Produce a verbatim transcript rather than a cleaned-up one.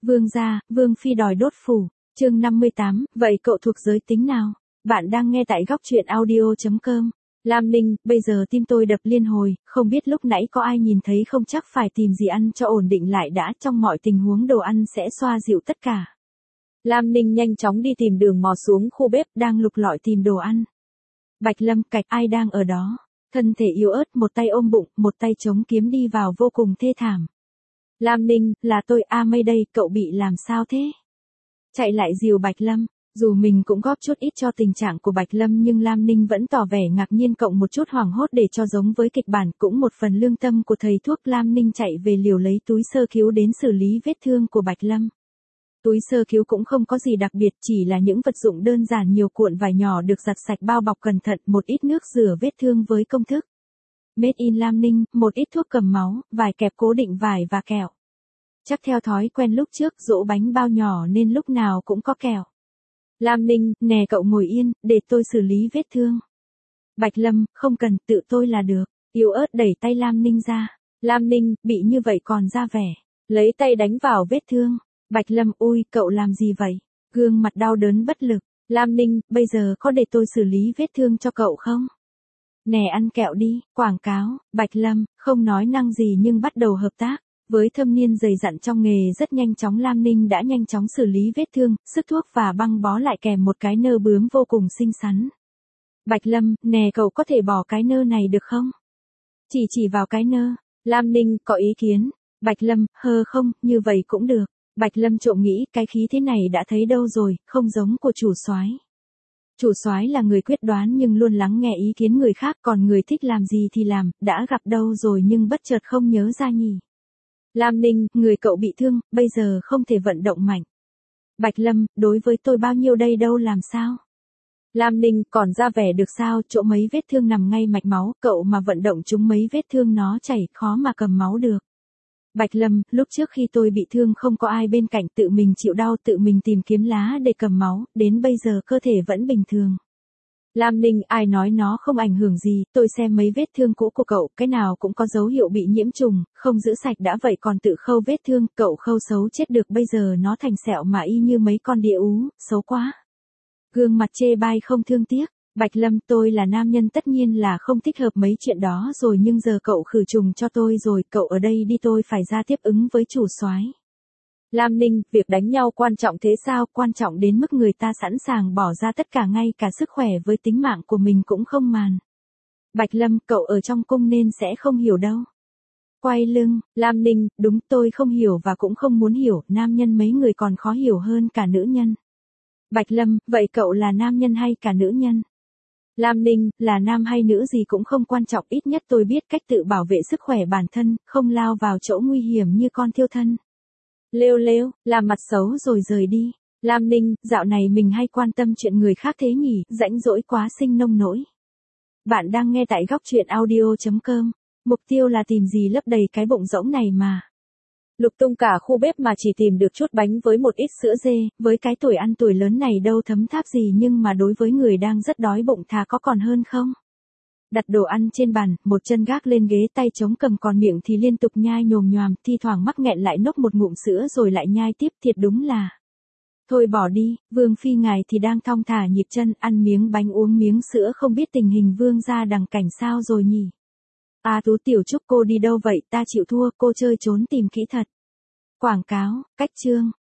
Vương gia, Vương phi đòi đốt phủ. Chương năm mươi tám, vậy cậu thuộc giới tính nào? Bạn đang nghe tại góc truyện audio chấm com. Lam Ninh, bây giờ tim tôi đập liên hồi, không biết lúc nãy có ai nhìn thấy không, chắc phải tìm gì ăn cho ổn định lại đã, trong mọi tình huống đồ ăn sẽ xoa dịu tất cả. Lam Ninh nhanh chóng đi tìm đường mò xuống khu bếp, đang lục lọi tìm đồ ăn. Bạch Lâm, cạch, ai đang ở đó? Thân thể yếu ớt, một tay ôm bụng, một tay chống kiếm đi vào vô cùng thê thảm. Lam Ninh, là tôi, a Mây đây, cậu bị làm sao thế? Chạy lại dìu Bạch Lâm. Dù mình cũng góp chút ít cho tình trạng của Bạch Lâm nhưng Lam Ninh vẫn tỏ vẻ ngạc nhiên cộng một chút hoảng hốt để cho giống với kịch bản, cũng một phần lương tâm của thầy thuốc. Lam Ninh chạy về liều lấy túi sơ cứu đến xử lý vết thương của Bạch Lâm. Túi sơ cứu cũng không có gì đặc biệt, chỉ là những vật dụng đơn giản, nhiều cuộn vải nhỏ được giặt sạch bao bọc cẩn thận, một ít nước rửa vết thương với công thức Made in Lam Ninh, một ít thuốc cầm máu, vải kẹp cố định vải và kẹo. Chắc theo thói quen lúc trước giỗ bánh bao nhỏ nên lúc nào cũng có kẹo. Lam Ninh, nè cậu ngồi yên, để tôi xử lý vết thương. Bạch Lâm, không cần, tự tôi là được. Yếu ớt đẩy tay Lam Ninh ra. Lam Ninh, bị như vậy còn ra vẻ. Lấy tay đánh vào vết thương. Bạch Lâm, ui, cậu làm gì vậy? Gương mặt đau đớn bất lực. Lam Ninh, bây giờ có để tôi xử lý vết thương cho cậu không? Nè ăn kẹo đi, quảng cáo. Bạch Lâm, không nói năng gì nhưng bắt đầu hợp tác. Với thâm niên dày dặn trong nghề rất nhanh chóng, Lam Ninh đã nhanh chóng xử lý vết thương, sức thuốc và băng bó lại kèm một cái nơ bướm vô cùng xinh xắn. Bạch Lâm, nè cậu có thể bỏ cái nơ này được không? Chỉ chỉ vào cái nơ. Lam Ninh, có ý kiến. Bạch Lâm, hơ không, như vậy cũng được. Bạch Lâm trộm nghĩ, cái khí thế này đã thấy đâu rồi, không giống của chủ soái. Chủ soái là người quyết đoán nhưng luôn lắng nghe ý kiến người khác, còn người thích làm gì thì làm, đã gặp đâu rồi nhưng bất chợt không nhớ ra nhỉ. Lam Ninh, người cậu bị thương, bây giờ không thể vận động mạnh. Bạch Lâm, đối với tôi bao nhiêu đây đâu làm sao? Lam Ninh, còn ra vẻ được sao, chỗ mấy vết thương nằm ngay mạch máu, cậu mà vận động chúng mấy vết thương nó chảy, khó mà cầm máu được. Bạch Lâm, lúc trước khi tôi bị thương không có ai bên cạnh, tự mình chịu đau, tự mình tìm kiếm lá để cầm máu, đến bây giờ cơ thể vẫn bình thường. Lam Ninh, ai nói nó không ảnh hưởng gì, tôi xem mấy vết thương cũ của cậu, cái nào cũng có dấu hiệu bị nhiễm trùng, không giữ sạch đã vậy còn tự khâu vết thương, cậu khâu xấu chết được, bây giờ nó thành sẹo mà y như mấy con địa ú, xấu quá. Gương mặt chê bai không thương tiếc. Bạch Lâm, tôi là nam nhân tất nhiên là không thích hợp mấy chuyện đó rồi, nhưng giờ cậu khử trùng cho tôi rồi, cậu ở đây đi, tôi phải ra tiếp ứng với chủ soái. Lam Ninh, việc đánh nhau quan trọng thế sao, quan trọng đến mức người ta sẵn sàng bỏ ra tất cả, ngay cả sức khỏe với tính mạng của mình cũng không màng. Bạch Lâm, cậu ở trong cung nên sẽ không hiểu đâu. Quay lưng. Lam Ninh, đúng, tôi không hiểu và cũng không muốn hiểu, nam nhân mấy người còn khó hiểu hơn cả nữ nhân. Bạch Lâm, vậy cậu là nam nhân hay cả nữ nhân? Lam Ninh, là nam hay nữ gì cũng không quan trọng, ít nhất tôi biết cách tự bảo vệ sức khỏe bản thân, không lao vào chỗ nguy hiểm như con thiêu thân. Lêu lêu, làm mặt xấu rồi rời đi. Lam Ninh, dạo này mình hay quan tâm chuyện người khác thế nhỉ, rãnh rỗi quá sinh nông nỗi. Bạn đang nghe tại góc truyện audio chấm com. Mục tiêu là tìm gì lấp đầy cái bụng rỗng này mà. Lục tung cả khu bếp mà chỉ tìm được chút bánh với một ít sữa dê, với cái tuổi ăn tuổi lớn này đâu thấm tháp gì, nhưng mà đối với người đang rất đói bụng thà có còn hơn không. Đặt đồ ăn trên bàn, một chân gác lên ghế, tay chống cầm, còn miệng thì liên tục nhai nhồm nhoàm, thi thoảng mắc nghẹn lại nốc một ngụm sữa rồi lại nhai tiếp, thiệt đúng là. Thôi bỏ đi, Vương phi ngài thì đang thong thả nhịp chân, ăn miếng bánh uống miếng sữa, không biết tình hình Vương gia đằng cảnh sao rồi nhỉ. À Tú Tiểu Trúc, cô đi đâu vậy, ta chịu thua, cô chơi trốn tìm kỹ thật. Quảng cáo, cách chương.